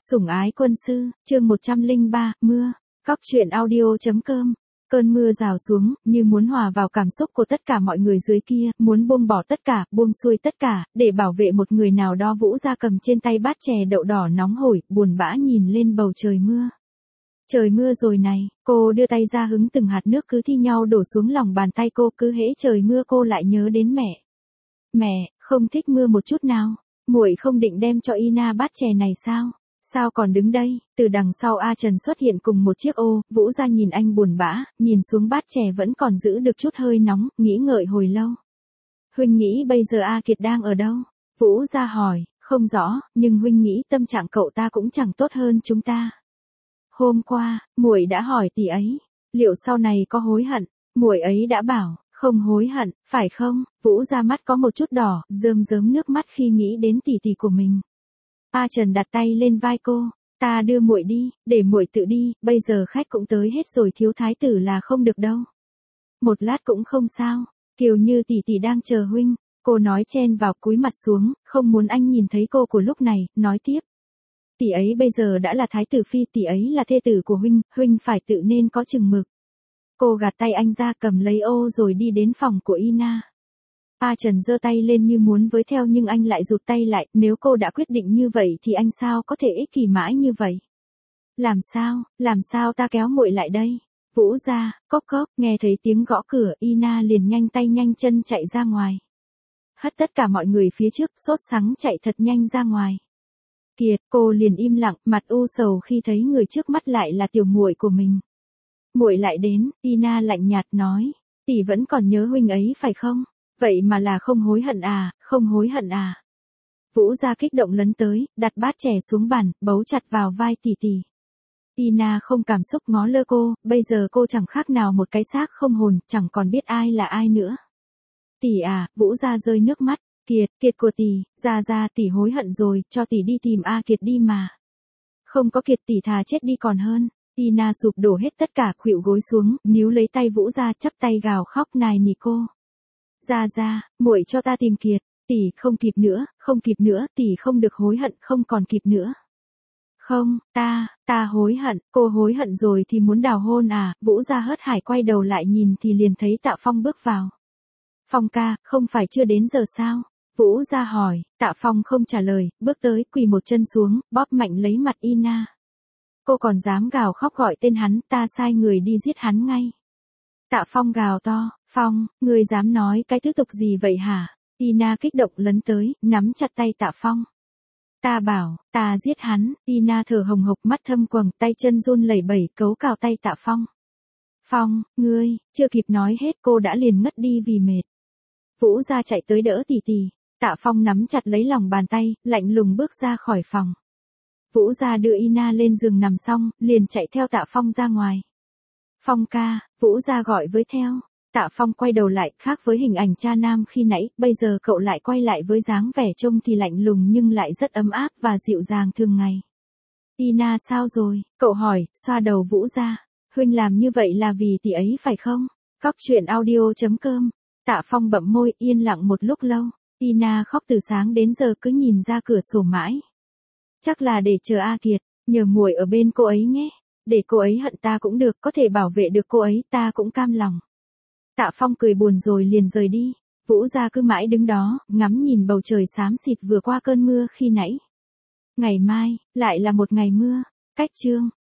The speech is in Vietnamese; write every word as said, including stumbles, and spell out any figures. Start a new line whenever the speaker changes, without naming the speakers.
Sủng ái quân sư, chương một trăm lẻ ba, mưa. Cóc truyện audio.com. Cơn mưa rào xuống, như muốn hòa vào cảm xúc của tất cả mọi người dưới kia, muốn buông bỏ tất cả, buông xuôi tất cả, để bảo vệ một người nào đó. Vũ Gia cầm trên tay bát chè đậu đỏ nóng hổi, buồn bã nhìn lên bầu trời mưa. Trời mưa rồi này, cô đưa tay ra hứng từng hạt nước cứ thi nhau đổ xuống lòng bàn tay cô, cứ hễ trời mưa cô lại nhớ đến mẹ. Mẹ, không thích mưa một chút nào, muội không định đem cho Ina bát chè này sao? Sao còn đứng đây? Từ đằng sau A Trần xuất hiện cùng một chiếc ô, Vũ Gia nhìn anh buồn bã, nhìn xuống bát chè vẫn còn giữ được chút hơi nóng, nghĩ ngợi hồi lâu. Huynh nghĩ bây giờ A Kiệt đang ở đâu? Vũ Gia hỏi, không rõ, nhưng huynh nghĩ tâm trạng cậu ta cũng chẳng tốt hơn chúng ta. Hôm qua, muội đã hỏi tỷ ấy, liệu sau này có hối hận? Muội ấy đã bảo, không hối hận, phải không? Vũ Gia mắt có một chút đỏ, rơm rớm nước mắt khi nghĩ đến tỷ tỷ của mình. A Trần đặt tay lên vai cô, ta đưa muội đi, để muội tự đi, bây giờ khách cũng tới hết rồi, thiếu thái tử là không được đâu. Một lát cũng không sao, Kiều Như tỷ tỷ đang chờ huynh, cô nói chen vào cúi mặt xuống, không muốn anh nhìn thấy cô của lúc này, nói tiếp. Tỷ ấy bây giờ đã là thái tử phi, tỷ ấy là thê tử của huynh, huynh phải tự nên có chừng mực. Cô gạt tay anh ra cầm lấy ô rồi đi đến phòng của Ina. A Trần giơ tay lên như muốn với theo nhưng anh lại rụt tay lại, nếu cô đã quyết định như vậy thì anh sao có thể ích kỷ mãi như vậy. Làm sao, làm sao ta kéo muội lại đây? Vũ Gia, cốc cốc, nghe thấy tiếng gõ cửa, Ina liền nhanh tay nhanh chân chạy ra ngoài. Hất tất cả mọi người phía trước, sốt sắng chạy thật nhanh ra ngoài. Kiệt, cô liền im lặng, mặt u sầu khi thấy người trước mắt lại là tiểu muội của mình. Muội lại đến, Ina lạnh nhạt nói, tỷ vẫn còn nhớ huynh ấy phải không? Vậy mà là không hối hận à, không hối hận à. Vũ Gia kích động lấn tới, đặt bát chè xuống bàn, bấu chặt vào vai tỷ tỷ. Ina không cảm xúc ngó lơ cô, bây giờ cô chẳng khác nào một cái xác không hồn, chẳng còn biết ai là ai nữa. Tỷ à, Vũ Gia rơi nước mắt, Kiệt, Kiệt của tỷ, Gia Gia tỷ hối hận rồi, cho tỷ đi tìm A Kiệt đi mà. Không có Kiệt tỷ thà chết đi còn hơn. Ina sụp đổ hết tất cả, khuỵu gối xuống, níu lấy tay Vũ Gia chắp tay gào khóc nài nỉ cô. Gia Gia, muội cho ta tìm Kiệt, tỷ không kịp nữa, không kịp nữa, tỷ không được hối hận, không còn kịp nữa. Không, ta, ta hối hận, cô hối hận rồi thì muốn đào hôn à? Vũ Gia hớt hải quay đầu lại nhìn thì liền thấy Tạ Phong bước vào. Phong ca, không phải chưa đến giờ sao? Vũ Gia hỏi, Tạ Phong không trả lời, bước tới, quỳ một chân xuống, bóp mạnh lấy mặt Ina. Cô còn dám gào khóc gọi tên hắn, ta sai người đi giết hắn ngay. Tạ Phong gào to, Phong, ngươi dám nói cái thứ tục gì vậy hả? Ina kích động lấn tới, nắm chặt tay Tạ Phong. Ta bảo, ta giết hắn. Ina thở hồng hộc, mắt thâm quầng, tay chân run lẩy bẩy, cấu cào tay Tạ Phong. Phong, ngươi, chưa kịp nói hết cô đã liền ngất đi vì mệt. Vũ Gia chạy tới đỡ tỷ tỷ. Tạ Phong nắm chặt lấy lòng bàn tay, lạnh lùng bước ra khỏi phòng. Vũ Gia đưa Ina lên giường nằm xong, liền chạy theo Tạ Phong ra ngoài. Phong ca, Vũ Gia gọi với theo. Tạ Phong quay đầu lại, khác với hình ảnh cha nam khi nãy, bây giờ cậu lại quay lại với dáng vẻ trông thì lạnh lùng nhưng lại rất ấm áp và dịu dàng thường ngày. Ina sao rồi? Cậu hỏi, xoa đầu Vũ Gia. Huynh làm như vậy là vì tỷ ấy phải không? Cóc truyện audio.com. Tạ Phong bậm môi, yên lặng một lúc lâu. Ina khóc từ sáng đến giờ cứ nhìn ra cửa sổ mãi. Chắc là để chờ A Kiệt, nhờ muội ở bên cô ấy nhé. Để cô ấy hận ta cũng được, có thể bảo vệ được cô ấy ta cũng cam lòng. Tạ Phong cười buồn rồi liền rời đi. Vũ Gia cứ mãi đứng đó, ngắm nhìn bầu trời xám xịt vừa qua cơn mưa khi nãy. Ngày mai, lại là một ngày mưa. Cách chương.